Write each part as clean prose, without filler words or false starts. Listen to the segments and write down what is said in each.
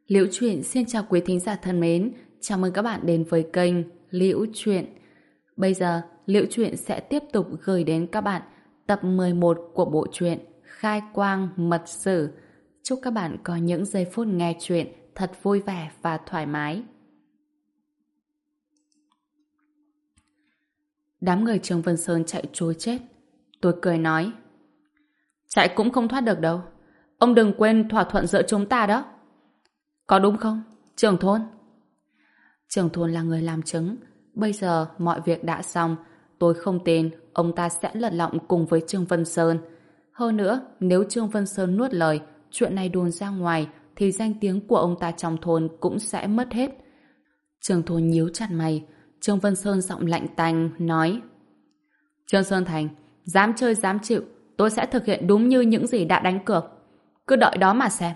Liễu Chuyện xin chào quý thính giả thân mến, chào mừng các bạn đến với kênh Liễu Chuyện. Bây giờ, Liễu Chuyện sẽ tiếp tục gửi đến các bạn tập 11 của bộ truyện Khai Quang Mật Sử. Chúc các bạn có những giây phút nghe chuyện thật vui vẻ và thoải mái. Đám người Trương Vân Sơn chạy trối chết. Tôi cười nói, chạy cũng không thoát được đâu. Ông đừng quên thỏa thuận giữa chúng ta đó. Có đúng không, trưởng thôn? Trưởng thôn là người làm chứng. Bây giờ mọi việc đã xong. Tôi không tin ông ta sẽ lật lọng cùng với Trương Vân Sơn. Hơn nữa, nếu Trương Vân Sơn nuốt lời, chuyện này đồn ra ngoài, thì danh tiếng của ông ta trong thôn cũng sẽ mất hết. Trưởng thôn nhíu chặt mày. Trương Vân Sơn giọng lạnh tanh nói, Trương Sơn Thành, dám chơi dám chịu, tôi sẽ thực hiện đúng như những gì đã đánh cược. Cứ đợi đó mà xem.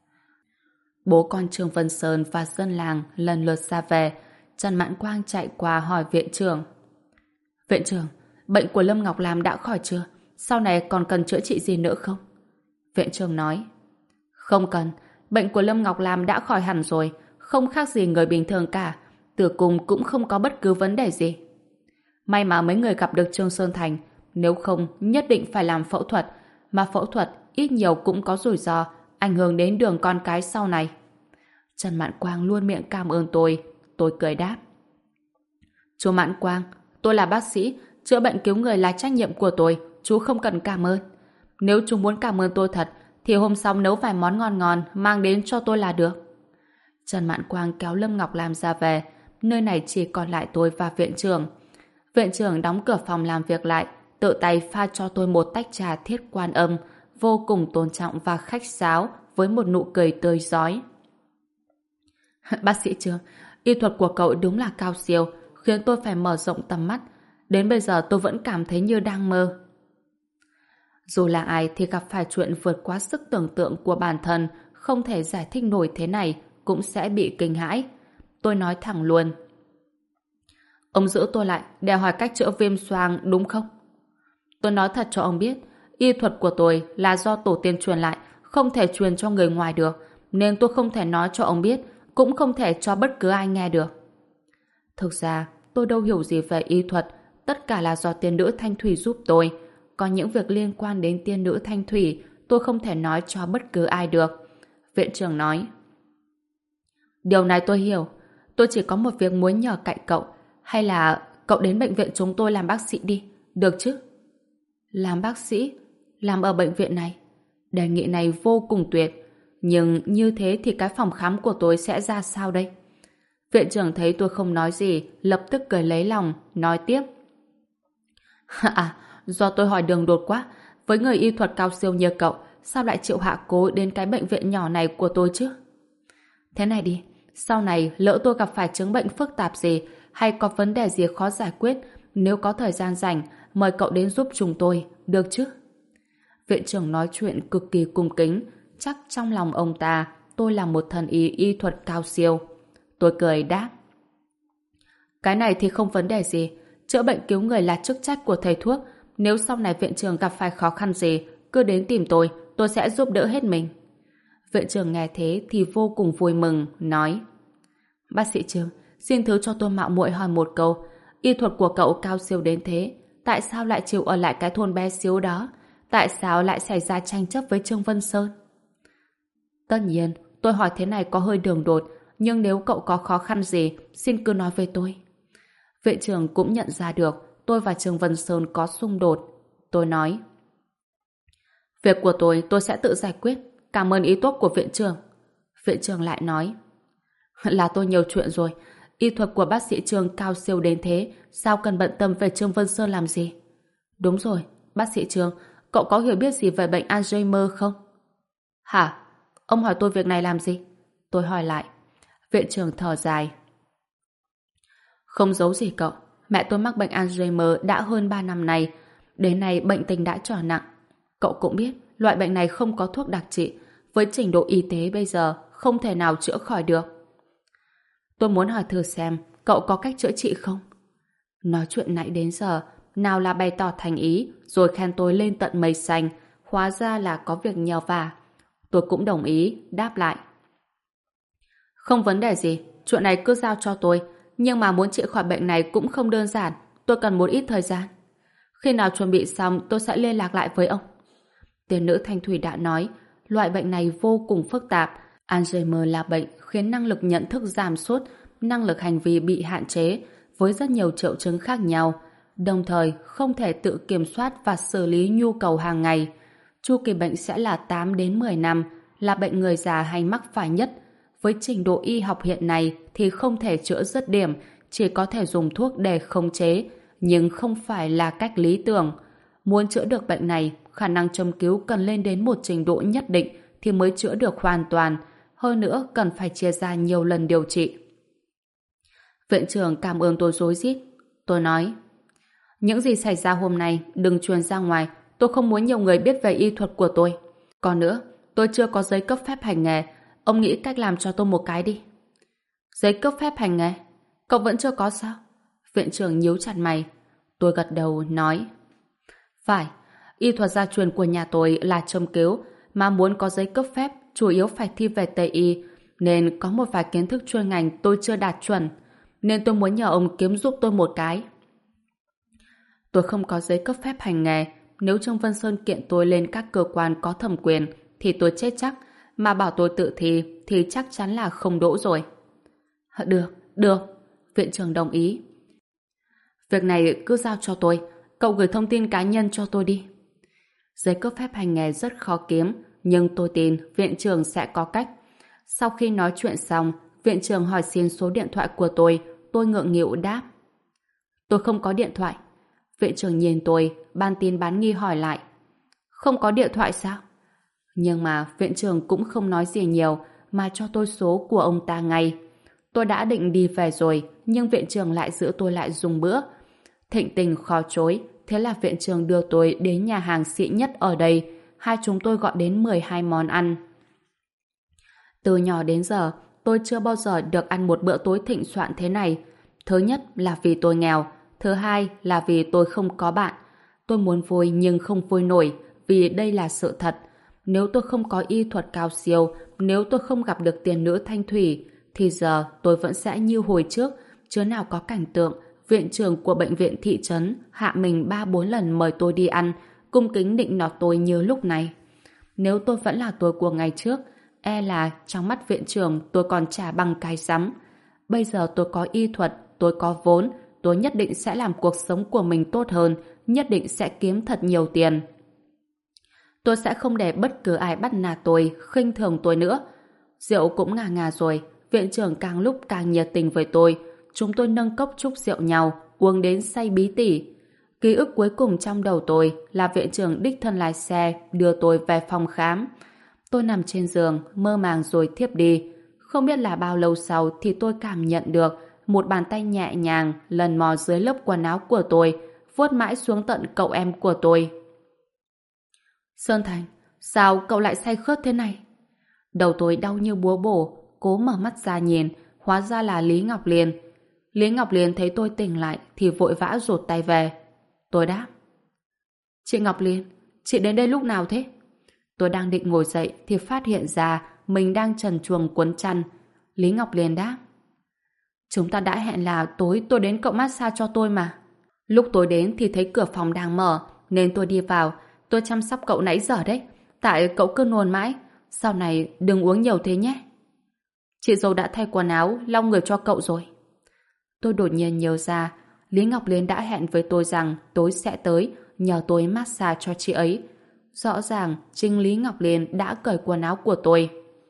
Bố con Trương Vân Sơn và dân làng lần lượt ra về. Trần Mãn Quang chạy qua hỏi viện trưởng. Viện trưởng, bệnh của Lâm Ngọc Lam đã khỏi chưa? Sau này còn cần chữa trị gì nữa không? Viện trưởng nói, không cần. Bệnh của Lâm Ngọc Lam đã khỏi hẳn rồi, không khác gì người bình thường cả. Tử cung cũng không có bất cứ vấn đề gì. May mà mấy người gặp được Trương Sơn Thành, nếu không nhất định phải làm phẫu thuật, mà phẫu thuật ít nhiều cũng có rủi ro, ảnh hưởng đến đường con cái sau này. Trần Mãn Quang luôn miệng cảm ơn tôi cười đáp. Chú Mãn Quang, tôi là bác sĩ, chữa bệnh cứu người là trách nhiệm của tôi, chú không cần cảm ơn. Nếu chú muốn cảm ơn tôi thật, thì hôm sau nấu vài món ngon ngon mang đến cho tôi là được. Trần Mãn Quang kéo Lâm Ngọc Lam ra về, nơi này chỉ còn lại tôi và viện trưởng. Viện trưởng đóng cửa phòng làm việc lại, tự tay pha cho tôi một tách trà Thiết Quan Âm, vô cùng tôn trọng và khách sáo, với một nụ cười tươi rói. Bác sĩ Trương, y thuật của cậu đúng là cao siêu, khiến tôi phải mở rộng tầm mắt. Đến bây giờ tôi vẫn cảm thấy như đang mơ. Dù là ai thì gặp phải chuyện vượt quá sức tưởng tượng của bản thân, không thể giải thích nổi thế này, cũng sẽ bị kinh hãi. Tôi nói thẳng luôn. Ông giữ tôi lại để hỏi cách chữa viêm xoang đúng không? Tôi nói thật cho ông biết, y thuật của tôi là do tổ tiên truyền lại, không thể truyền cho người ngoài được, nên tôi không thể nói cho ông biết, cũng không thể cho bất cứ ai nghe được. Thực ra, tôi đâu hiểu gì về y thuật, tất cả là do tiên nữ Thanh Thủy giúp tôi. Còn những việc liên quan đến tiên nữ Thanh Thủy, tôi không thể nói cho bất cứ ai được. Viện trưởng nói. Điều này tôi hiểu, tôi chỉ có một việc muốn nhờ cậy cậu, hay là cậu đến bệnh viện chúng tôi làm bác sĩ đi, được chứ? Làm bác sĩ? Làm ở bệnh viện này? Đề nghị này vô cùng tuyệt. Nhưng như thế thì cái phòng khám của tôi sẽ ra sao đây? Viện trưởng thấy tôi không nói gì, lập tức cười lấy lòng, nói tiếp. À, do tôi hỏi đường đột quá. Với người y thuật cao siêu như cậu, sao lại chịu hạ cố đến cái bệnh viện nhỏ này của tôi chứ? Thế này đi, sau này lỡ tôi gặp phải chứng bệnh phức tạp gì, hay có vấn đề gì khó giải quyết, nếu có thời gian rảnh, mời cậu đến giúp chúng tôi, được chứ? Viện trưởng nói chuyện cực kỳ cung kính, chắc trong lòng ông ta tôi là một thần y thuật cao siêu. Tôi cười đáp. Cái này thì không vấn đề gì, chữa bệnh cứu người là chức trách của thầy thuốc, nếu sau này viện trưởng gặp phải khó khăn gì, cứ đến tìm tôi sẽ giúp đỡ hết mình. Viện trưởng nghe thế thì vô cùng vui mừng, nói. Bác sĩ Trương, xin thứ cho tôi mạo muội hỏi một câu, y thuật của cậu cao siêu đến thế, tại sao lại chịu ở lại cái thôn bé xíu đó? Tại sao lại xảy ra tranh chấp với Trương Vân Sơn? Tất nhiên, tôi hỏi thế này có hơi đường đột, nhưng nếu cậu có khó khăn gì, xin cứ nói với tôi. Viện trưởng cũng nhận ra được tôi và Trương Vân Sơn có xung đột. Tôi nói. Việc của tôi sẽ tự giải quyết. Cảm ơn ý tốt của viện trưởng. Viện trưởng lại nói. Là tôi nhiều chuyện rồi. Y thuật của bác sĩ Trương cao siêu đến thế, sao cần bận tâm về Trương Vân Sơn làm gì? Đúng rồi, bác sĩ Trương, cậu có hiểu biết gì về bệnh Alzheimer không? Hả? Ông hỏi tôi việc này làm gì? Tôi hỏi lại. Viện trưởng thở dài. Không giấu gì cậu, mẹ tôi mắc bệnh Alzheimer đã hơn 3 năm nay. Đến nay bệnh tình đã trở nặng. Cậu cũng biết, loại bệnh này không có thuốc đặc trị. Với trình độ y tế bây giờ, không thể nào chữa khỏi được. Tôi muốn hỏi thử xem, cậu có cách chữa trị không? Nói chuyện nãy đến giờ, nào là bày tỏ thành ý, rồi khen tôi lên tận mây xanh, hóa ra là có việc nhờ vả. Tôi cũng đồng ý, đáp lại. Không vấn đề gì, chuyện này cứ giao cho tôi. Nhưng mà muốn trị khỏi bệnh này cũng không đơn giản. Tôi cần một ít thời gian. Khi nào chuẩn bị xong tôi sẽ liên lạc lại với ông. Tiên nữ Thanh Thủy đã nói, loại bệnh này vô cùng phức tạp. Alzheimer là bệnh khiến năng lực nhận thức giảm sút, năng lực hành vi bị hạn chế, với rất nhiều triệu chứng khác nhau. Đồng thời, không thể tự kiểm soát và xử lý nhu cầu hàng ngày. Chu kỳ bệnh sẽ là 8 đến 10 năm, là bệnh người già hay mắc phải nhất. Với trình độ y học hiện nay thì không thể chữa dứt điểm, chỉ có thể dùng thuốc để khống chế, nhưng không phải là cách lý tưởng. Muốn chữa được bệnh này, khả năng châm cứu cần lên đến một trình độ nhất định thì mới chữa được hoàn toàn. Hơn nữa, cần phải chia ra nhiều lần điều trị. Viện trưởng cảm ơn tôi rối rít. Tôi nói, những gì xảy ra hôm nay đừng truyền ra ngoài, tôi không muốn nhiều người biết về y thuật của tôi. Còn nữa, tôi chưa có giấy cấp phép hành nghề, ông nghĩ cách làm cho tôi một cái đi. Giấy cấp phép hành nghề? Cậu vẫn chưa có sao? Viện trưởng nhíu chặt mày. Tôi gật đầu nói, phải, y thuật gia truyền của nhà tôi là châm cứu, mà muốn có giấy cấp phép chủ yếu phải thi về Tây y, nên có một vài kiến thức chuyên ngành tôi chưa đạt chuẩn, nên tôi muốn nhờ ông kiếm giúp tôi một cái. Tôi không có giấy cấp phép hành nghề, nếu Trương Vân Sơn kiện tôi lên các cơ quan có thẩm quyền thì tôi chết chắc, mà bảo tôi tự thi thì chắc chắn là không đỗ rồi. Được, viện trưởng đồng ý. Việc này cứ giao cho tôi, cậu gửi thông tin cá nhân cho tôi đi. Giấy cấp phép hành nghề rất khó kiếm, nhưng tôi tin viện trưởng sẽ có cách. Sau khi nói chuyện xong, viện trưởng hỏi xin số điện thoại của tôi ngượng nghịu đáp. Tôi không có điện thoại. Viện trưởng nhìn tôi, ban tin bán nghi hỏi lại. Không có điện thoại sao? Nhưng mà viện trưởng cũng không nói gì nhiều, mà cho tôi số của ông ta ngay. Tôi đã định đi về rồi, nhưng viện trưởng lại giữ tôi lại dùng bữa. Thịnh tình khó chối, thế là viện trưởng đưa tôi đến nhà hàng xịn nhất ở đây. Hai chúng tôi gọi đến 12 món ăn. Từ nhỏ đến giờ, tôi chưa bao giờ được ăn một bữa tối thịnh soạn thế này. Thứ nhất là vì tôi nghèo, thứ hai là vì tôi không có bạn. Tôi muốn vui nhưng không vui nổi, vì đây là sự thật. Nếu tôi không có y thuật cao siêu, nếu tôi không gặp được tiền nữ Thanh Thủy, thì giờ tôi vẫn sẽ như hồi trước, chứ nào có cảnh tượng viện trưởng của bệnh viện thị trấn hạ mình 3-4 lần mời tôi đi ăn, cung kính định nọt tôi như lúc này. Nếu tôi vẫn là tôi của ngày trước, e là trong mắt viện trưởng tôi còn chả bằng cái rắm. Bây giờ tôi có y thuật, tôi có vốn, tôi nhất định sẽ làm cuộc sống của mình tốt hơn, nhất định sẽ kiếm thật nhiều tiền. Tôi sẽ không để bất cứ ai bắt nạt tôi, khinh thường tôi nữa. Rượu cũng ngà ngà rồi, viện trưởng càng lúc càng nhiệt tình với tôi. Chúng tôi nâng cốc chúc rượu nhau, uống đến say bí tỉ. Ký ức cuối cùng trong đầu tôi là viện trưởng đích thân lái xe đưa tôi về phòng khám. Tôi nằm trên giường, mơ màng rồi thiếp đi. Không biết là bao lâu sau thì tôi cảm nhận được một bàn tay nhẹ nhàng lần mò dưới lớp quần áo của tôi, vuốt mãi xuống tận cậu em của tôi. Sơn Thành, sao cậu lại say khướt thế này? Đầu tôi đau như búa bổ, cố mở mắt ra nhìn, hóa ra là Lý Ngọc Liên. Lý Ngọc Liên thấy tôi tỉnh lại thì vội vã rụt tay về. Tôi đáp, chị Ngọc Liên, chị đến đây lúc nào thế? Tôi đang định ngồi dậy thì phát hiện ra mình đang trần truồng cuốn chăn. Lý Ngọc Liên đáp, chúng ta đã hẹn là tối tôi đến cậu massage cho tôi mà. Lúc tôi đến thì thấy cửa phòng đang mở nên tôi đi vào. Tôi chăm sóc cậu nãy giờ đấy, tại cậu cứ nôn mãi. Sau này đừng uống nhiều thế nhé. Chị dâu đã thay quần áo, lau người cho cậu rồi. Tôi đột nhiên nhớ ra Lý Ngọc Liên đã hẹn với tôi rằng tối sẽ tới nhờ tôi massage cho chị ấy. Rõ ràng chính Lý Ngọc Liên đã cởi quần áo của tôi.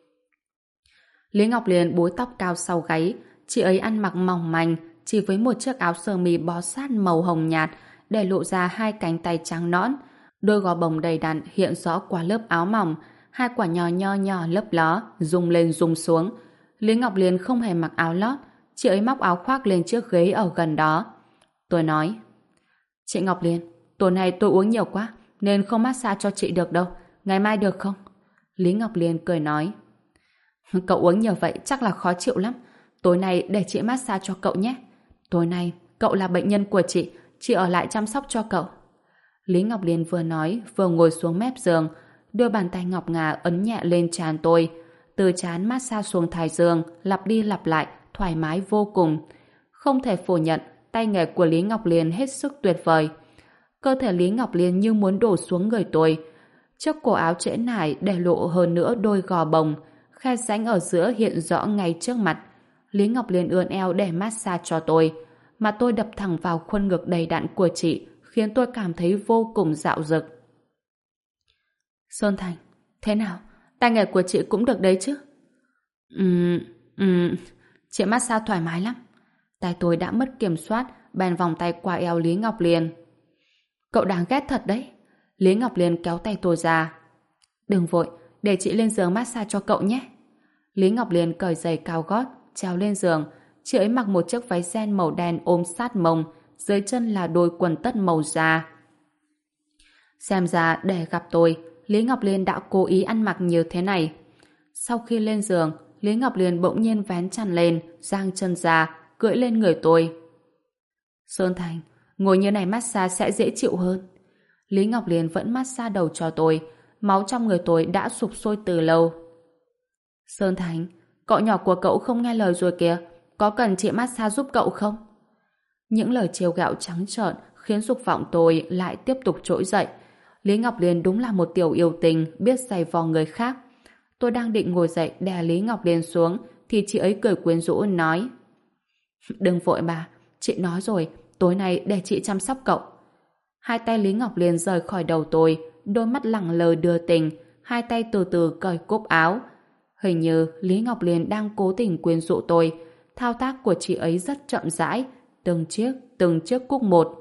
Lý Ngọc Liên búi tóc cao sau gáy. Chị ấy ăn mặc mỏng manh, chỉ với một chiếc áo sơ mi bó sát màu hồng nhạt để lộ ra hai cánh tay trắng nõn. Đôi gò bồng đầy đặn hiện rõ qua lớp áo mỏng, hai quả nho nhỏ lấp ló rung lên rung xuống. Lý Ngọc Liên không hề mặc áo lót, chị ấy móc áo khoác lên chiếc ghế ở gần đó. Tôi nói, chị Ngọc Liên, tối nay tôi uống nhiều quá nên không massage cho chị được đâu, ngày mai được không? Lý Ngọc Liên cười nói, cậu uống nhiều vậy chắc là khó chịu lắm, tối nay để chị massage cho cậu nhé. Tối nay cậu là bệnh nhân của chị ở lại chăm sóc cho cậu. Lý Ngọc Liên vừa nói vừa ngồi xuống mép giường, đôi bàn tay ngọc ngà ấn nhẹ lên trán tôi. từ trán massage xuống thái dương, lặp đi lặp lại, thoải mái vô cùng. Không thể phủ nhận, tay nghề của Lý Ngọc Liên hết sức tuyệt vời. Cơ thể Lý Ngọc Liên như muốn đổ xuống người tôi. Chiếc cổ áo trễ nải để lộ hơn nữa đôi gò bồng, khe rãnh ở giữa hiện rõ ngay trước mặt. Lý Ngọc Liên ươn eo để massage cho tôi, mà tôi đập thẳng vào khuôn ngực đầy đặn của chị, khiến tôi cảm thấy vô cùng dạo dực. Sơn Thành, thế nào? Tay nghề của chị cũng được đấy chứ? Chị massage thoải mái lắm. Tay tôi đã mất kiểm soát, bèn vòng tay qua eo Lý Ngọc Liên. Cậu đáng ghét thật đấy. Lý Ngọc Liên kéo tay tôi ra. Đừng vội, để chị lên giường massage cho cậu nhé. Lý Ngọc Liên cởi giày cao gót, trèo lên giường. Chị ấy mặc một chiếc váy ren màu đen ôm sát mông, dưới chân là đôi quần tất màu da. Xem ra để gặp tôi, Lý Ngọc Liên đã cố ý ăn mặc như thế này. Sau khi lên giường, Lý Ngọc Liên bỗng nhiên vén chăn lên, giang chân ra, cưỡi lên người tôi. Sơn Thành, ngồi như này massage sẽ dễ chịu hơn. Lý Ngọc Liên vẫn massage đầu cho tôi, máu trong người tôi đã sụp sôi từ lâu. Sơn Thành, cậu nhỏ của cậu không nghe lời rồi kìa, có cần chị massage giúp cậu không? Những lời trêu ghẹo trắng trợn khiến dục vọng tôi lại tiếp tục trỗi dậy. Lý Ngọc Liên đúng là một tiểu yêu tình, biết giày vò người khác. Tôi đang định ngồi dậy đè Lý Ngọc Liên xuống thì chị ấy cười quyến rũ nói: Đừng vội bà, chị nói rồi, tối nay để chị chăm sóc cậu. Hai tay Lý Ngọc Liên rời khỏi đầu tôi, đôi mắt lẳng lờ đưa tình, hai tay từ từ cởi cúc áo. Hình như Lý Ngọc Liên đang cố tình quyến rũ tôi. Thao tác của chị ấy rất chậm rãi, từng chiếc cúc một.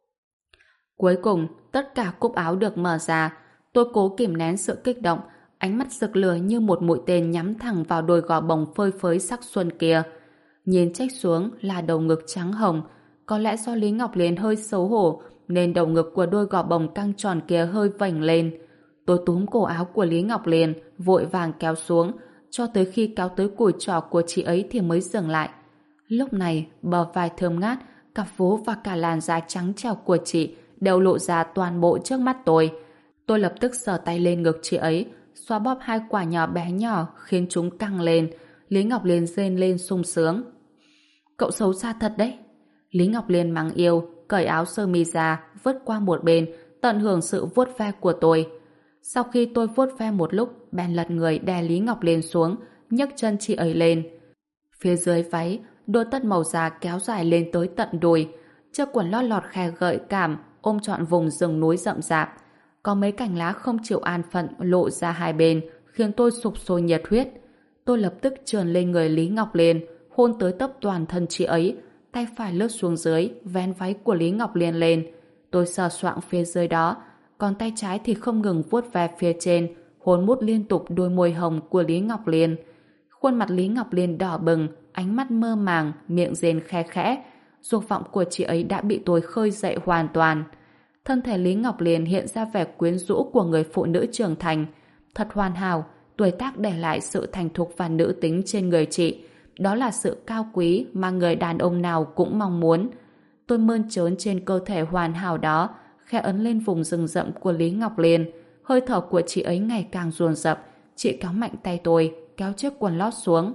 Cuối cùng, tất cả cúc áo được mở ra. Tôi cố kìm nén sự kích động, ánh mắt rực lửa như một mũi tên nhắm thẳng vào đôi gò bồng phơi phới sắc xuân kia. Nhìn trách xuống là đầu ngực trắng hồng. Có lẽ do Lý Ngọc Liên hơi xấu hổ nên đầu ngực của đôi gò bồng căng tròn kia hơi vành lên. Tôi túm cổ áo của Lý Ngọc Liên, vội vàng kéo xuống, cho tới khi kéo tới cùi trỏ của chị ấy thì mới dừng lại. Lúc này, bờ vai thơm ngát, cặp vú và cả làn da trắng trẻo của chị đều lộ ra toàn bộ trước mắt tôi. Tôi lập tức sờ tay lên ngực chị ấy, xoa bóp hai quả nhỏ bé nhỏ khiến chúng căng lên. Lý Ngọc Liên rên lên sung sướng. Cậu xấu xa thật đấy. Lý Ngọc Liên mắng yêu, cởi áo sơ mi ra, vứt qua một bên, tận hưởng sự vuốt ve của tôi. Sau khi tôi vuốt ve một lúc, bèn lật người đè Lý Ngọc Liên xuống, nhấc chân chị ấy lên. Phía dưới váy, đôi tất màu da kéo dài lên tới tận đùi, chiếc quần lót lọt khe gợi cảm, ôm trọn vùng rừng núi rậm rạp. Có mấy cành lá không chịu an phận lộ ra hai bên, khiến tôi sục sôi nhiệt huyết. Tôi lập tức trườn lên người Lý Ngọc Liên, hôn tới tấp toàn thân chị ấy, tay phải lướt xuống dưới, vén váy của Lý Ngọc Liên lên. Tôi sờ soạng phía dưới đó, còn tay trái thì không ngừng vuốt ve phía trên, hôn mút liên tục đôi môi hồng của Lý Ngọc Liên. Khuôn mặt Lý Ngọc Liên đỏ bừng, ánh mắt mơ màng, miệng rên khe khẽ. Dục vọng của chị ấy đã bị tôi khơi dậy hoàn toàn. Thân thể Lý Ngọc Liên hiện ra vẻ quyến rũ của người phụ nữ trưởng thành. Thật hoàn hảo, tuổi tác để lại sự thành thục và nữ tính trên người chị. Đó là sự cao quý mà người đàn ông nào cũng mong muốn. Tôi mơn trớn trên cơ thể hoàn hảo đó, khẽ ấn lên vùng rừng rậm của Lý Ngọc Liên. Hơi thở của chị ấy ngày càng dồn dập. Chị kéo mạnh tay tôi, kéo chiếc quần lót xuống.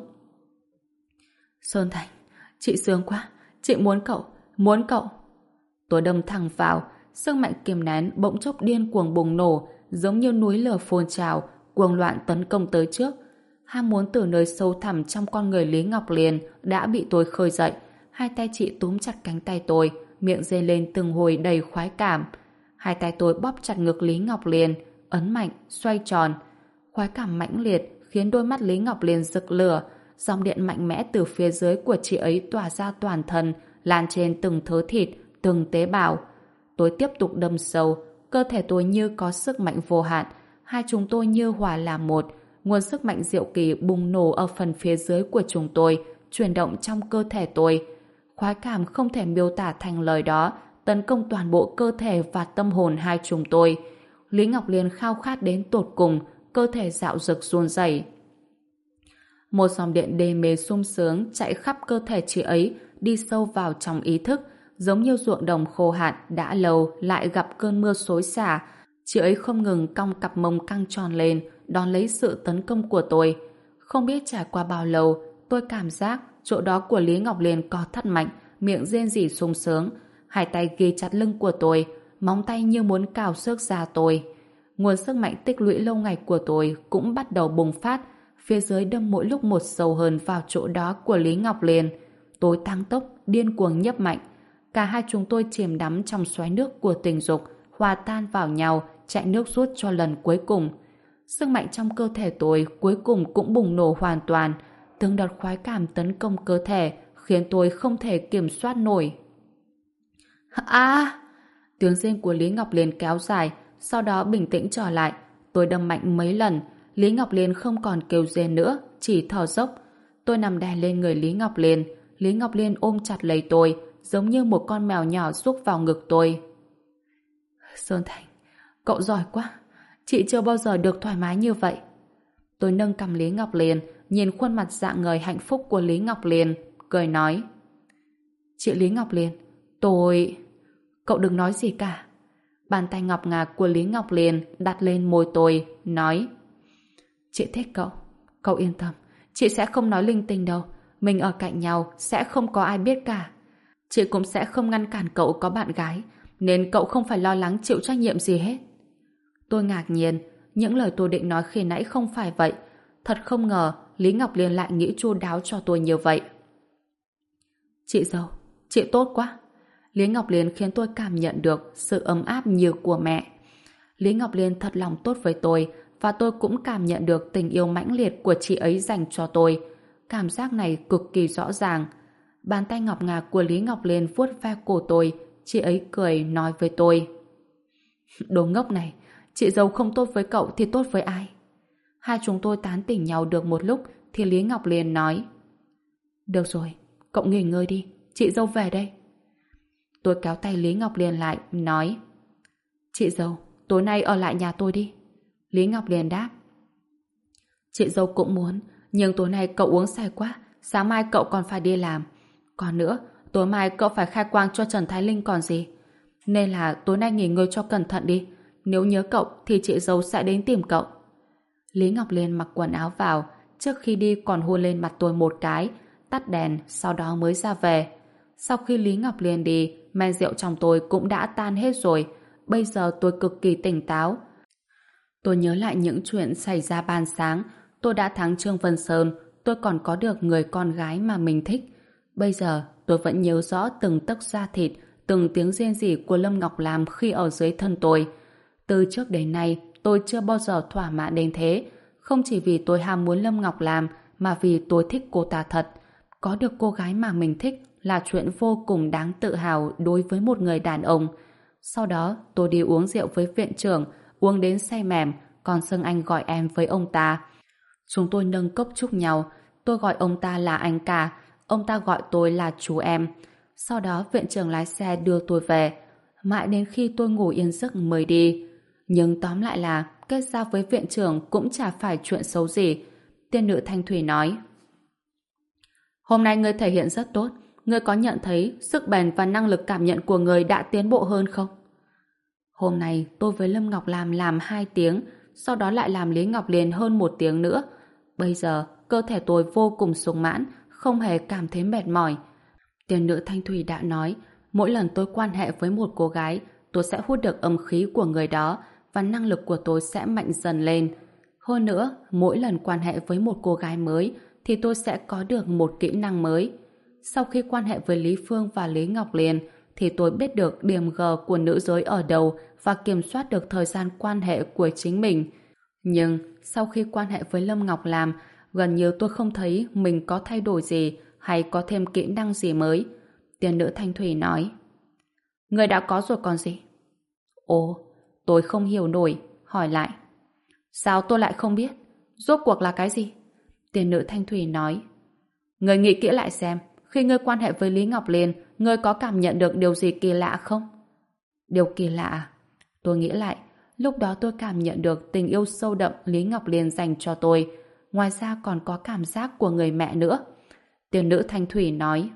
Sơn Thành, chị sướng quá, chị muốn cậu. Tôi đâm thẳng vào, sức mạnh kiềm nén bỗng chốc điên cuồng bùng nổ, giống như núi lửa phun trào, cuồng loạn tấn công tới trước. Ham muốn từ nơi sâu thẳm trong con người Lý Ngọc Liên đã bị tôi khơi dậy. Hai tay chị túm chặt cánh tay tôi, miệng rên lên từng hồi đầy khoái cảm. Hai tay tôi bóp chặt ngực Lý Ngọc Liên, ấn mạnh, xoay tròn. Khoái cảm mãnh liệt khiến đôi mắt Lý Ngọc Liên rực lửa, dòng điện mạnh mẽ từ phía dưới của chị ấy tỏa ra toàn thân, lan trên từng thớ thịt, từng tế bào. Tôi tiếp tục đâm sâu, cơ thể tôi như có sức mạnh vô hạn, hai chúng tôi như hòa làm một, nguồn sức mạnh diệu kỳ bùng nổ ở phần phía dưới của chúng tôi, chuyển động trong cơ thể tôi. Khoái cảm không thể miêu tả thành lời đó, tấn công toàn bộ cơ thể và tâm hồn hai chúng tôi. Lý Ngọc Liên khao khát đến tột cùng, cơ thể dạo dực run rẩy. Một dòng điện đê mê sung sướng chạy khắp cơ thể chị ấy, đi sâu vào trong ý thức, giống như ruộng đồng khô hạn đã lâu lại gặp cơn mưa xối xả. Chị ấy không ngừng cong cặp mông căng tròn lên, đón lấy sự tấn công của tôi. Không biết trải qua bao lâu, tôi cảm giác chỗ đó của Lý Ngọc Liên co thắt mạnh, miệng rên rỉ sung sướng, hai tay ghi chặt lưng của tôi, móng tay như muốn cào xước da tôi. Nguồn sức mạnh tích lũy lâu ngày của tôi cũng bắt đầu bùng phát, phía dưới đâm mỗi lúc một sâu hơn vào chỗ đó của Lý Ngọc Liên. Tôi tăng tốc, điên cuồng nhấp mạnh. Cả hai chúng tôi chìm đắm trong xoáy nước của tình dục, hòa tan vào nhau, chạy nước rút cho lần cuối cùng. Sức mạnh trong cơ thể tôi cuối cùng cũng bùng nổ hoàn toàn. Từng đợt khoái cảm tấn công cơ thể, khiến tôi không thể kiểm soát nổi. À! Tiếng rên của Lý Ngọc Liên kéo dài, sau đó bình tĩnh trở lại. Tôi đâm mạnh mấy lần, Lý Ngọc Liên không còn kêu rên nữa, chỉ thở dốc. Tôi nằm đè lên người Lý Ngọc Liên. Lý Ngọc Liên ôm chặt lấy tôi, giống như một con mèo nhỏ rúc vào ngực tôi. Sơn Thành, cậu giỏi quá. Chị chưa bao giờ được thoải mái như vậy. Tôi nâng cằm Lý Ngọc Liên, nhìn khuôn mặt rạng ngời hạnh phúc của Lý Ngọc Liên, cười nói. Chị Lý Ngọc Liên, tôi... Cậu đừng nói gì cả. Bàn tay ngọc ngà của Lý Ngọc Liên đặt lên môi tôi, nói. Chị thích cậu. Cậu yên tâm, chị sẽ không nói linh tinh đâu. Mình ở cạnh nhau sẽ không có ai biết cả. Chị cũng sẽ không ngăn cản cậu có bạn gái, nên cậu không phải lo lắng chịu trách nhiệm gì hết. Tôi ngạc nhiên, những lời tôi định nói khi nãy không phải vậy. Thật không ngờ Lý Ngọc Liên lại nghĩ chu đáo cho tôi như vậy. Chị dâu, chị tốt quá. Lý Ngọc Liên khiến tôi cảm nhận được sự ấm áp như của mẹ. Lý Ngọc Liên thật lòng tốt với tôi, và tôi cũng cảm nhận được tình yêu mãnh liệt của chị ấy dành cho tôi. Cảm giác này cực kỳ rõ ràng. Bàn tay ngọc ngà của Lý Ngọc Liên vuốt ve cổ tôi, chị ấy cười nói với tôi. Đồ ngốc này, chị dâu không tốt với cậu thì tốt với ai? Hai chúng tôi tán tỉnh nhau được một lúc thì Lý Ngọc Liên nói. Được rồi, cậu nghỉ ngơi đi, chị dâu về đây. Tôi kéo tay Lý Ngọc Liên lại, nói. Chị dâu, tối nay ở lại nhà tôi đi. Lý Ngọc Liên đáp. Chị dâu cũng muốn, nhưng tối nay cậu uống say quá, sáng mai cậu còn phải đi làm. Còn nữa, tối mai cậu phải khai quang cho Trần Thái Linh còn gì. Nên là tối nay nghỉ ngơi cho cẩn thận đi. Nếu nhớ cậu thì chị dâu sẽ đến tìm cậu. Lý Ngọc Liên mặc quần áo vào, trước khi đi còn hôn lên mặt tôi một cái, tắt đèn, sau đó mới ra về. Sau khi Lý Ngọc Liên đi, men rượu trong tôi cũng đã tan hết rồi. Bây giờ tôi cực kỳ tỉnh táo. Tôi nhớ lại những chuyện xảy ra ban sáng. Tôi đã thắng Trương Vân Sơn, tôi còn có được người con gái mà mình thích. Bây giờ tôi vẫn nhớ rõ từng tấc da thịt, từng tiếng rên rỉ của Lâm Ngọc Lam khi ở dưới thân tôi. Từ trước đến nay, tôi chưa bao giờ thỏa mãn đến thế. Không chỉ vì tôi ham muốn Lâm Ngọc Lam, mà vì tôi thích cô ta thật. Có được cô gái mà mình thích là chuyện vô cùng đáng tự hào đối với một người đàn ông. Sau đó, tôi đi uống rượu với viện trưởng, uống đến say mềm, còn Sơn Anh gọi em với ông ta. Chúng tôi nâng cốc chúc nhau, tôi gọi ông ta là anh cả, ông ta gọi tôi là chú em. Sau đó viện trưởng lái xe đưa tôi về, mãi đến khi tôi ngủ yên giấc mới đi. Nhưng tóm lại là kết giao với viện trưởng cũng chả phải chuyện xấu gì. Tiên nữ Thanh Thủy nói. Hôm nay ngươi thể hiện rất tốt, ngươi có nhận thấy sức bền và năng lực cảm nhận của ngươi đã tiến bộ hơn không? Hôm nay tôi với Lâm Ngọc Lam làm 2 tiếng, sau đó lại làm Lý Ngọc Liên hơn 1 tiếng nữa. Bây giờ cơ thể tôi vô cùng sung mãn, không hề cảm thấy mệt mỏi. Tiên nữ Thanh Thủy đã nói, mỗi lần tôi quan hệ với một cô gái, tôi sẽ hút được âm khí của người đó và năng lực của tôi sẽ mạnh dần lên. Hơn nữa, mỗi lần quan hệ với một cô gái mới thì tôi sẽ có được một kỹ năng mới. Sau khi quan hệ với Lý Phương và Lý Ngọc Liên thì tôi biết được điểm G của nữ giới ở đâu và kiểm soát được thời gian quan hệ của chính mình. Nhưng sau khi quan hệ với Lâm Ngọc Lam, gần như tôi không thấy mình có thay đổi gì hay có thêm kỹ năng gì mới. Tiên nữ Thanh Thủy nói. Người đã có rồi còn gì? Ồ, tôi không hiểu nổi, hỏi lại. Sao tôi lại không biết? Rốt cuộc là cái gì? Tiên nữ Thanh Thủy nói. Người nghĩ kỹ lại xem, khi ngươi quan hệ với Lý Ngọc Liên, ngươi có cảm nhận được điều gì kỳ lạ không? Điều kỳ lạ à? Tôi nghĩ lại, lúc đó tôi cảm nhận được tình yêu sâu đậm Lý Ngọc Liên dành cho tôi. Ngoài ra còn có cảm giác của người mẹ nữa. Tiên nữ Thanh Thủy nói.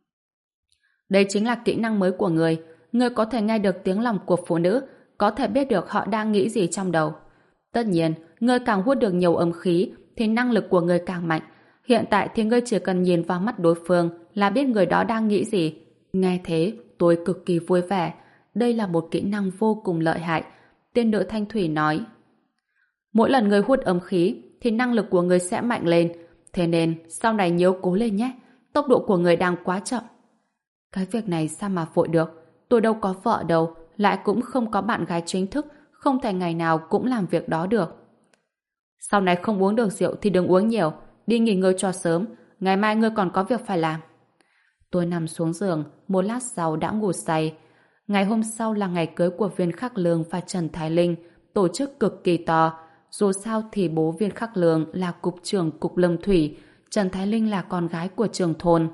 Đây chính là kỹ năng mới của người. Ngươi có thể nghe được tiếng lòng của phụ nữ, có thể biết được họ đang nghĩ gì trong đầu. Tất nhiên, ngươi càng hút được nhiều âm khí thì năng lực của người càng mạnh. Hiện tại thì ngươi chỉ cần nhìn vào mắt đối phương là biết người đó đang nghĩ gì. Nghe thế, tôi cực kỳ vui vẻ. Đây là một kỹ năng vô cùng lợi hại. Tiên nữ Thanh Thủy nói: mỗi lần người hút âm khí thì năng lực của người sẽ mạnh lên. Thế nên sau này nhớ cố lên nhé. Tốc độ của người đang quá chậm. Cái việc này sao mà vội được? Tôi đâu có vợ đâu, lại cũng không có bạn gái chính thức, không thể ngày nào cũng làm việc đó được. Sau này không uống được rượu thì đừng uống nhiều, đi nghỉ ngơi cho sớm, ngày mai ngươi còn có việc phải làm. Tôi nằm xuống giường, một lát sau đã ngủ say. Ngày hôm sau là ngày cưới của Viên Khắc Lương và Trần Thái Linh, tổ chức cực kỳ to. Dù sao thì bố Viên Khắc Lương là cục trưởng cục Lâm Thủy, Trần Thái Linh là con gái của trưởng thôn.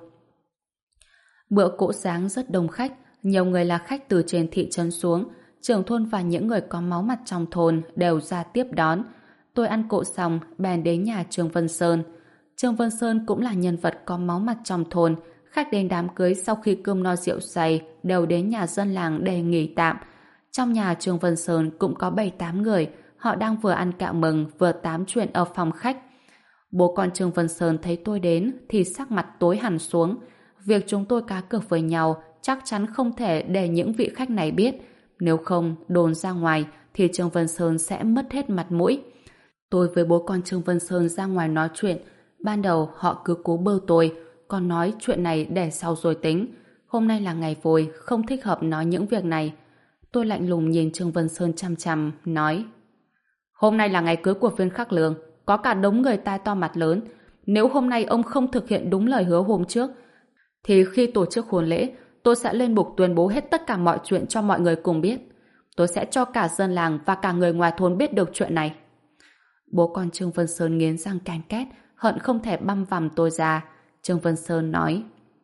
Bữa cỗ sáng rất đông khách, nhiều người là khách từ trên thị trấn xuống, trưởng thôn và những người có máu mặt trong thôn đều ra tiếp đón. Tôi ăn cỗ xong, bèn đến nhà Trương Vân Sơn. Trương Vân Sơn cũng là nhân vật có máu mặt trong thôn. Khách đến đám cưới sau khi cơm no rượu say đều đến nhà dân làng để nghỉ tạm. Trong nhà Trương Vân Sơn cũng có 7-8 người, họ đang vừa ăn kẹo mừng vừa tám chuyện ở phòng khách. Bố con Trương Vân Sơn thấy tôi đến thì sắc mặt tối hẳn xuống. Việc chúng tôi cá cược với nhau chắc chắn không thể để những vị khách này biết. Nếu không đồn ra ngoài thì Trương Vân Sơn sẽ mất hết mặt mũi. Tôi với bố con Trương Vân Sơn ra ngoài nói chuyện. Ban đầu họ cứ cố bơ tôi, còn nói chuyện này để sau rồi tính. Hôm nay là ngày vui, không thích hợp nói những việc này. Tôi lạnh lùng nhìn Trương Vân Sơn chằm chằm, nói: hôm nay là ngày cưới của Viên Khắc Lương, có cả đống người tai to mặt lớn. Nếu hôm nay ông không thực hiện đúng lời hứa hôm trước, thì khi tổ chức hôn lễ, tôi sẽ lên bục tuyên bố hết tất cả mọi chuyện cho mọi người cùng biết. Tôi sẽ cho cả dân làng và cả người ngoài thôn biết được chuyện này. Bố con Trương Vân Sơn nghiến răng ken két, hận không thể băm vằm tôi ra. Trương Vân Sơn nói: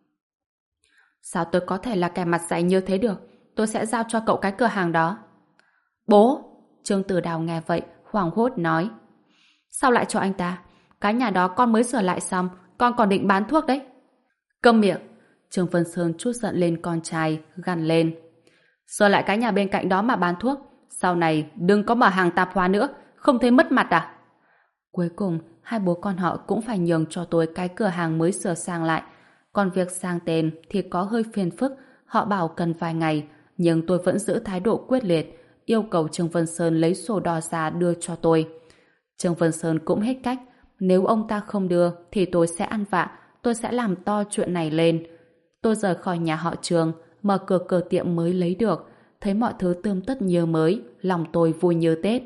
sao tôi có thể là kẻ mặt dày như thế được? Tôi sẽ giao cho cậu cái cửa hàng đó. Bố! Trương Tử Đào nghe vậy, hoảng hốt nói: sao lại cho anh ta? Cái nhà đó con mới sửa lại xong, con còn định bán thuốc đấy. Câm miệng! Trương Vân Sơn trút giận lên con trai, gằn lên: sửa lại cái nhà bên cạnh đó mà bán thuốc, sau này đừng có mở hàng tạp hóa nữa, không thấy mất mặt à? Cuối cùng, hai bố con họ cũng phải nhường cho tôi cái cửa hàng mới sửa sang lại. Còn việc sang tên thì có hơi phiền phức, họ bảo cần vài ngày, nhưng tôi vẫn giữ thái độ quyết liệt, yêu cầu Trương Vân Sơn lấy sổ đỏ ra đưa cho tôi. Trương Vân Sơn cũng hết cách, nếu ông ta không đưa thì tôi sẽ ăn vạ, tôi sẽ làm to chuyện này lên. Tôi rời khỏi nhà họ Trương, mở cửa tiệm mới lấy được, thấy mọi thứ tươm tất như mới, lòng tôi vui như Tết.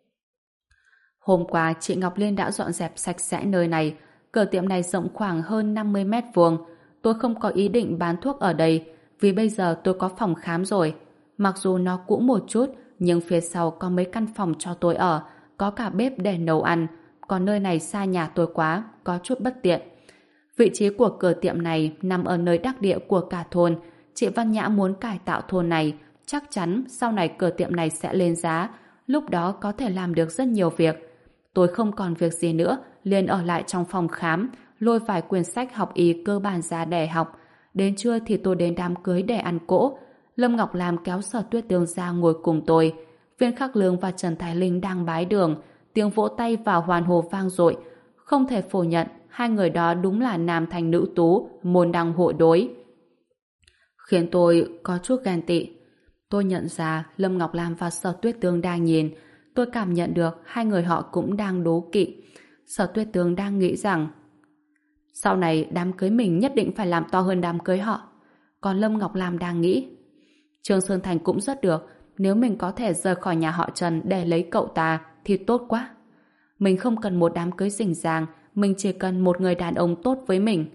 Hôm qua chị Ngọc Liên đã dọn dẹp sạch sẽ nơi này, cửa tiệm này rộng khoảng hơn 50 mét vuông. Tôi không có ý định bán thuốc ở đây, vì bây giờ tôi có phòng khám rồi. Mặc dù nó cũ một chút, nhưng phía sau có mấy căn phòng cho tôi ở, có cả bếp để nấu ăn, còn nơi này xa nhà tôi quá, có chút bất tiện. Vị trí của cửa tiệm này nằm ở nơi đắc địa của cả thôn. Chị Văn Nhã muốn cải tạo thôn này, chắc chắn sau này cửa tiệm này sẽ lên giá, lúc đó có thể làm được rất nhiều việc. Tôi không còn việc gì nữa, liền ở lại trong phòng khám, lôi vài quyển sách học y cơ bản ra để học. Đến trưa thì tôi đến đám cưới để ăn cỗ. Lâm Ngọc Lam kéo Sở Tuyết Tường ra ngồi cùng tôi. Viên Khắc Lương và Trần Thái Linh đang bái đường, tiếng vỗ tay và hoàn hô vang dội. Không thể phủ nhận, hai người đó đúng là nam thành nữ tú, môn đăng hộ đối. Khiến tôi có chút ghen tị. Tôi nhận ra Lâm Ngọc Lam và Sở Tuyết Tường đang nhìn. Tôi cảm nhận được hai người họ cũng đang đố kỵ. Sở Tuyết Tường đang nghĩ rằng sau này đám cưới mình nhất định phải làm to hơn đám cưới họ. Còn Lâm Ngọc Lam đang nghĩ Trương Sơn Thành cũng rất được, nếu mình có thể rời khỏi nhà họ Trần để lấy cậu ta thì tốt quá. Mình không cần một đám cưới rình ràng, mình chỉ cần một người đàn ông tốt với mình.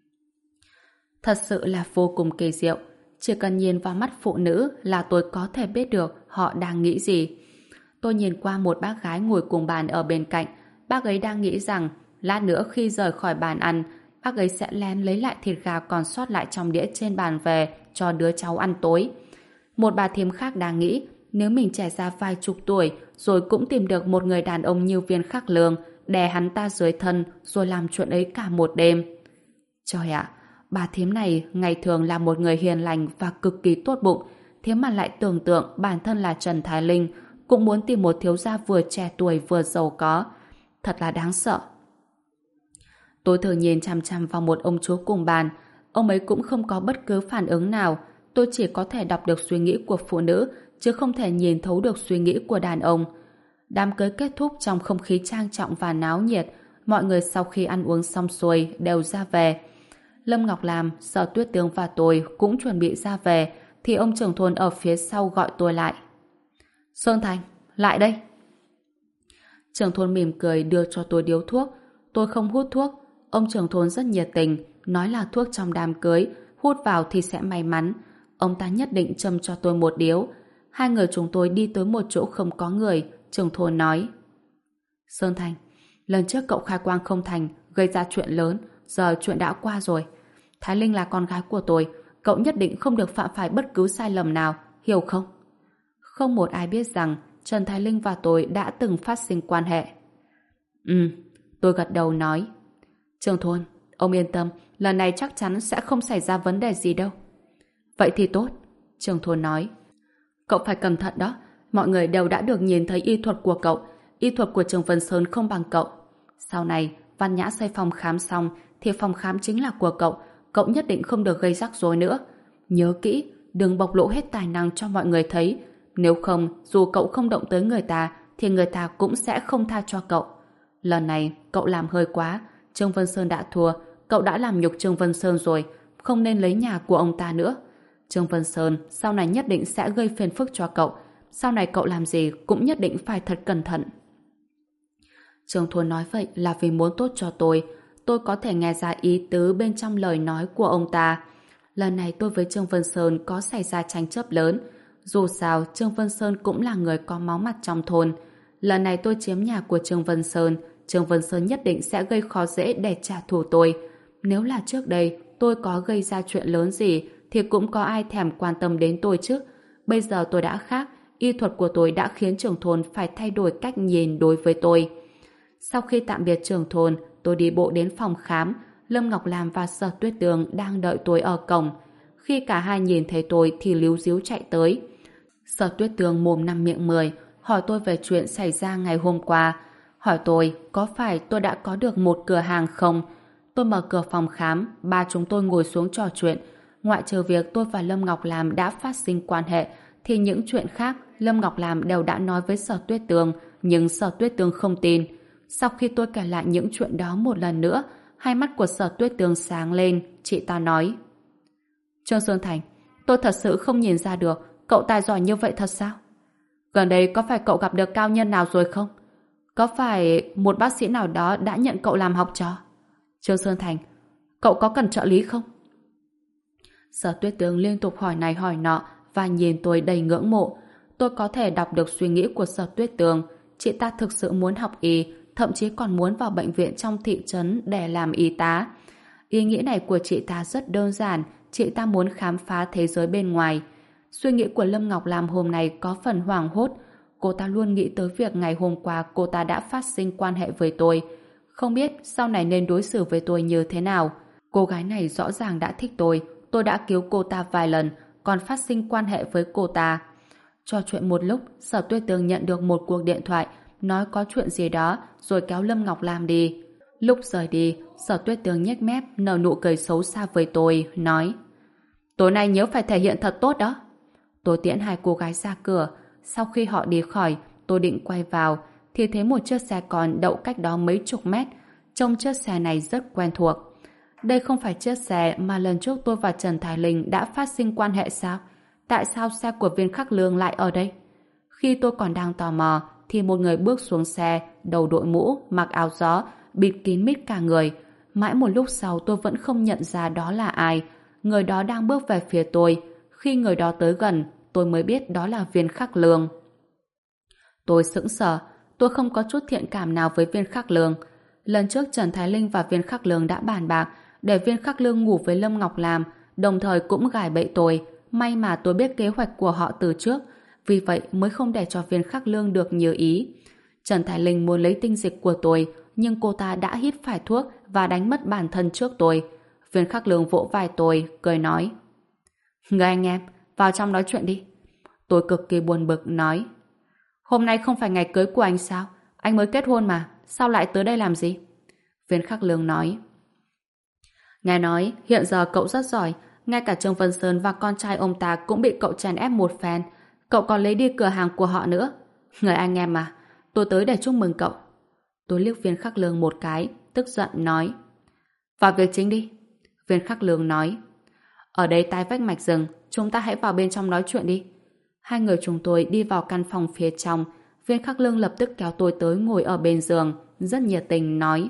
Thật sự là vô cùng kỳ diệu. Chỉ cần nhìn vào mắt phụ nữ là tôi có thể biết được họ đang nghĩ gì. Tôi nhìn qua một bác gái ngồi cùng bàn ở bên cạnh. Bác ấy đang nghĩ rằng lát nữa khi rời khỏi bàn ăn, bác ấy sẽ lén lấy lại thịt gà còn sót lại trong đĩa trên bàn về cho đứa cháu ăn tối. Một bà thím khác đang nghĩ nếu mình trẻ ra vài chục tuổi rồi cũng tìm được một người đàn ông như Viên Khắc Lương, đè hắn ta dưới thân rồi làm chuyện ấy cả một đêm. Trời ạ, bà thím này ngày thường là một người hiền lành và cực kỳ tốt bụng, thế mà lại tưởng tượng bản thân là Trần Thái Linh cũng muốn tìm một thiếu gia vừa trẻ tuổi vừa giàu có. Thật là đáng sợ. Tôi thử nhìn chằm chằm vào một ông chú cùng bàn. Ông ấy cũng không có bất cứ phản ứng nào. Tôi chỉ có thể đọc được suy nghĩ của phụ nữ, chứ không thể nhìn thấu được suy nghĩ của đàn ông. Đám cưới kết thúc trong không khí trang trọng và náo nhiệt. Mọi người sau khi ăn uống xong xuôi đều ra về. Lâm Ngọc Lam, Sở Tuyết Tường và tôi cũng chuẩn bị ra về, thì ông trưởng thôn ở phía sau gọi tôi lại. Sơn Thành, lại đây. Trưởng thôn mỉm cười đưa cho tôi điếu thuốc. Tôi không hút thuốc. Ông trưởng thôn rất nhiệt tình, nói là thuốc trong đám cưới, hút vào thì sẽ may mắn. Ông ta nhất định châm cho tôi một điếu. Hai người chúng tôi đi tới một chỗ không có người. Trưởng thôn nói: Sơn Thành, lần trước cậu khai quang không thành, gây ra chuyện lớn, giờ chuyện đã qua rồi. Thái Linh là con gái của tôi, cậu nhất định không được phạm phải bất cứ sai lầm nào, hiểu không? Không một ai biết rằng Trần Thái Linh và tôi đã từng phát sinh quan hệ. Tôi gật đầu nói: Trưởng thôn, ông yên tâm, lần này chắc chắn sẽ không xảy ra vấn đề gì đâu. Vậy thì tốt, trưởng thôn nói. Cậu phải cẩn thận đó, mọi người đều đã được nhìn thấy y thuật của cậu, y thuật của Trường Vân Sơn không bằng cậu. Sau này, Văn Nhã xây phòng khám xong thì phòng khám chính là của cậu, cậu nhất định không được gây rắc rối nữa. Nhớ kỹ, đừng bộc lộ hết tài năng cho mọi người thấy, nếu không, dù cậu không động tới người ta thì người ta cũng sẽ không tha cho cậu. Lần này, cậu làm hơi quá, Trương Vân Sơn đã thua, cậu đã làm nhục Trương Vân Sơn rồi, không nên lấy nhà của ông ta nữa. Trương Vân Sơn sau này nhất định sẽ gây phiền phức cho cậu, sau này cậu làm gì cũng nhất định phải thật cẩn thận. Trương Thôn nói vậy là vì muốn tốt cho tôi có thể nghe ra ý tứ bên trong lời nói của ông ta. Lần này tôi với Trương Vân Sơn có xảy ra tranh chấp lớn, dù sao Trương Vân Sơn cũng là người có máu mặt trong thôn. Lần này tôi chiếm nhà của Trương Vân Sơn nhất định sẽ gây khó dễ để trả thù tôi. Nếu là trước đây tôi có gây ra chuyện lớn gì thì cũng có ai thèm quan tâm đến tôi chứ. Bây giờ tôi đã khác, y thuật của tôi đã khiến trưởng thôn phải thay đổi cách nhìn đối với tôi. Sau khi tạm biệt trưởng thôn, tôi đi bộ đến phòng khám. Lâm Ngọc Lam và Sở Tuyết Tường đang đợi tôi ở cổng. Khi cả hai nhìn thấy tôi thì líu ríu chạy tới. Sở Tuyết Tường mồm năm miệng mười, hỏi tôi về chuyện xảy ra ngày hôm qua. Hỏi tôi có phải tôi đã có được một cửa hàng không? Tôi mở cửa phòng khám, ba chúng tôi ngồi xuống trò chuyện. Ngoại trừ việc tôi và Lâm Ngọc Lam đã phát sinh quan hệ, thì những chuyện khác Lâm Ngọc Lam đều đã nói với Sở Tuyết Tường, nhưng Sở Tuyết Tường không tin. Sau khi tôi kể lại những chuyện đó một lần nữa, hai mắt của Sở Tuyết Tường sáng lên, chị ta nói: Trương Sơn Thành, tôi thật sự không nhìn ra được cậu tài giỏi như vậy thật sao? Gần đây có phải cậu gặp được cao nhân nào rồi không? Có phải một bác sĩ nào đó đã nhận cậu làm học trò? Trương Sơn Thành, cậu có cần trợ lý không? Sở Tuyết Tường liên tục hỏi này hỏi nọ và nhìn tôi đầy ngưỡng mộ. Tôi có thể đọc được suy nghĩ của Sở Tuyết Tường. Chị ta thực sự muốn học y, thậm chí còn muốn vào bệnh viện trong thị trấn để làm y tá. Ý nghĩ này của chị ta rất đơn giản, chị ta muốn khám phá thế giới bên ngoài. Suy nghĩ của Lâm Ngọc Lam hôm nay có phần hoảng hốt. Cô ta luôn nghĩ tới việc ngày hôm qua cô ta đã phát sinh quan hệ với tôi. Không biết sau này nên đối xử với tôi như thế nào. Cô gái này rõ ràng đã thích tôi đã cứu cô ta vài lần, còn phát sinh quan hệ với cô ta. Trò chuyện một lúc, Sở Tuyết Tường nhận được một cuộc điện thoại, nói có chuyện gì đó, rồi kéo Lâm Ngọc Lam đi. Lúc rời đi, Sở Tuyết Tường nhếch mép, nở nụ cười xấu xa với tôi, nói: Tối nay nhớ phải thể hiện thật tốt đó. Tôi tiễn hai cô gái ra cửa. Sau khi họ đi khỏi, tôi định quay vào, thì thấy một chiếc xe con đậu cách đó mấy chục mét. Trông chiếc xe này rất quen thuộc. Đây không phải chiếc xe mà lần trước tôi và Trần Thái Linh đã phát sinh quan hệ sao? Tại sao xe của Viên Khắc Lương lại ở đây? Khi tôi còn đang tò mò, thì một người bước xuống xe, đầu đội mũ, mặc áo gió, bịt kín mít cả người. Mãi một lúc sau tôi vẫn không nhận ra đó là ai. Người đó đang bước về phía tôi. Khi người đó tới gần, tôi mới biết đó là Viên Khắc Lương. Tôi sững sờ, tôi không có chút thiện cảm nào với Viên Khắc Lương. Lần trước Trần Thái Linh và Viên Khắc Lương đã bàn bạc để Viên Khắc Lương ngủ với Lâm Ngọc Lam, đồng thời cũng gài bẫy tôi. May mà tôi biết kế hoạch của họ từ trước, vì vậy mới không để cho Viên Khắc Lương được như ý. Trần Thái Linh muốn lấy tinh dịch của tôi, nhưng cô ta đã hít phải thuốc và đánh mất bản thân trước tôi. Viên Khắc Lương vỗ vai tôi, cười nói: Người anh em, vào trong nói chuyện đi. Tôi cực kỳ buồn bực nói: Hôm nay không phải ngày cưới của anh sao? Anh mới kết hôn mà, sao lại tới đây làm gì? Viên Khắc Lương nói: Nghe nói hiện giờ cậu rất giỏi, ngay cả Trương Vân Sơn và con trai ông ta cũng bị cậu chèn ép một phen. Cậu còn lấy đi cửa hàng của họ nữa. Người anh em mà, tôi tới để chúc mừng cậu. Tôi liếc Viên Khắc Lương một cái, tức giận nói. Vào việc chính đi. Viên Khắc Lương nói. Ở đây tai vách mạch rừng, chúng ta hãy vào bên trong nói chuyện đi. Hai người chúng tôi đi vào căn phòng phía trong. Viên Khắc Lương lập tức kéo tôi tới ngồi ở bên giường, rất nhiệt tình nói.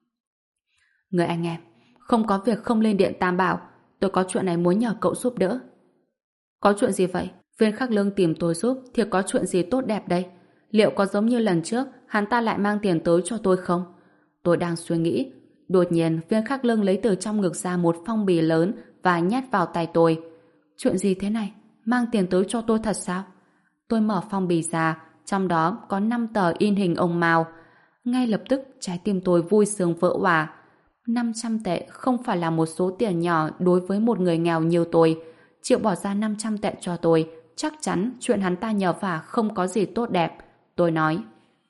Người anh em, không có việc không lên điện Tam Bảo, tôi có chuyện này muốn nhờ cậu giúp đỡ. Có chuyện gì vậy? Viên Khắc Lương tìm tôi giúp thì có chuyện gì tốt đẹp đây? Liệu có giống như lần trước hắn ta lại mang tiền tới cho tôi không? Tôi đang suy nghĩ. Đột nhiên Viên Khắc Lương lấy từ trong ngực ra một phong bì lớn và nhét vào tay tôi. Chuyện gì thế này? Mang tiền tới cho tôi thật sao? Tôi mở phong bì ra, trong đó có 5 tờ in hình ông Mao. Ngay lập tức trái tim tôi vui sướng vỡ òa. 500 tệ không phải là một số tiền nhỏ đối với một người nghèo như tôi. Chịu bỏ ra 500 tệ cho tôi, chắc chắn chuyện hắn ta nhờ vả không có gì tốt đẹp. Tôi nói.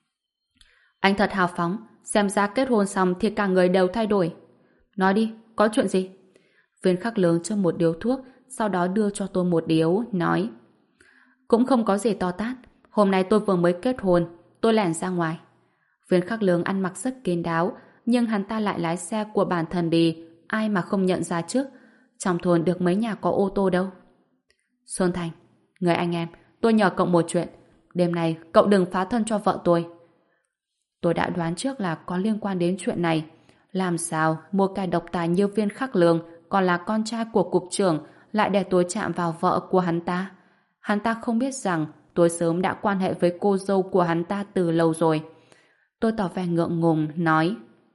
Anh thật hào phóng, xem ra kết hôn xong thì cả người đều thay đổi. Nói đi, có chuyện gì? Viên Khắc Lương cho một điếu thuốc, sau đó đưa cho tôi một điếu, nói. Cũng không có gì to tát. Hôm nay tôi vừa mới kết hôn, tôi lẻn ra ngoài. Viên Khắc Lương ăn mặc rất kín đáo, nhưng hắn ta lại lái xe của bản thân đi, ai mà không nhận ra chứ. Trong thôn được mấy nhà có ô tô đâu. Xuân Thành, người anh em, tôi nhờ cậu một chuyện. Đêm nay cậu đừng phá thân cho vợ tôi. Tôi đã đoán trước là có liên quan đến chuyện này. Làm sao một kẻ độc tài như Viên Khắc Lương, còn là con trai của cục trưởng, lại để tôi chạm vào vợ của hắn ta? Hắn ta không biết rằng tôi sớm đã quan hệ với cô dâu của hắn ta từ lâu rồi. Tôi tỏ vẻ ngượng ngùng, nói.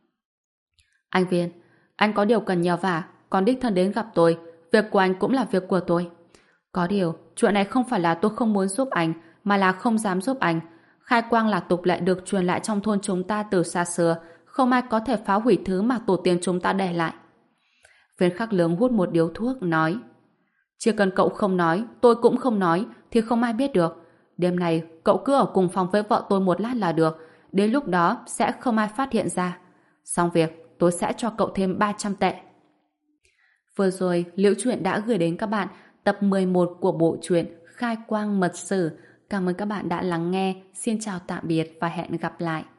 Anh Viên, anh có điều cần nhờ vả, còn đích thân đến gặp tôi. Việc của anh cũng là việc của tôi. Có điều, chuyện này không phải là tôi không muốn giúp anh, mà là không dám giúp anh. Khai quang là tục lệ được truyền lại trong thôn chúng ta từ xa xưa, không ai có thể phá hủy thứ mà tổ tiên chúng ta để lại. Viên Khắc Lương hút một điếu thuốc, nói. Chỉ cần cậu không nói, tôi cũng không nói, thì không ai biết được. Đêm nay, cậu cứ ở cùng phòng với vợ tôi một lát là được. Đến lúc đó, sẽ không ai phát hiện ra. Xong việc, tôi sẽ cho cậu thêm 300 tệ. Vừa rồi, Liễu Chuyện đã gửi đến các bạn tập 11 của bộ truyện Khai Quang Mật Sử. Cảm ơn các bạn đã lắng nghe. Xin chào tạm biệt và hẹn gặp lại.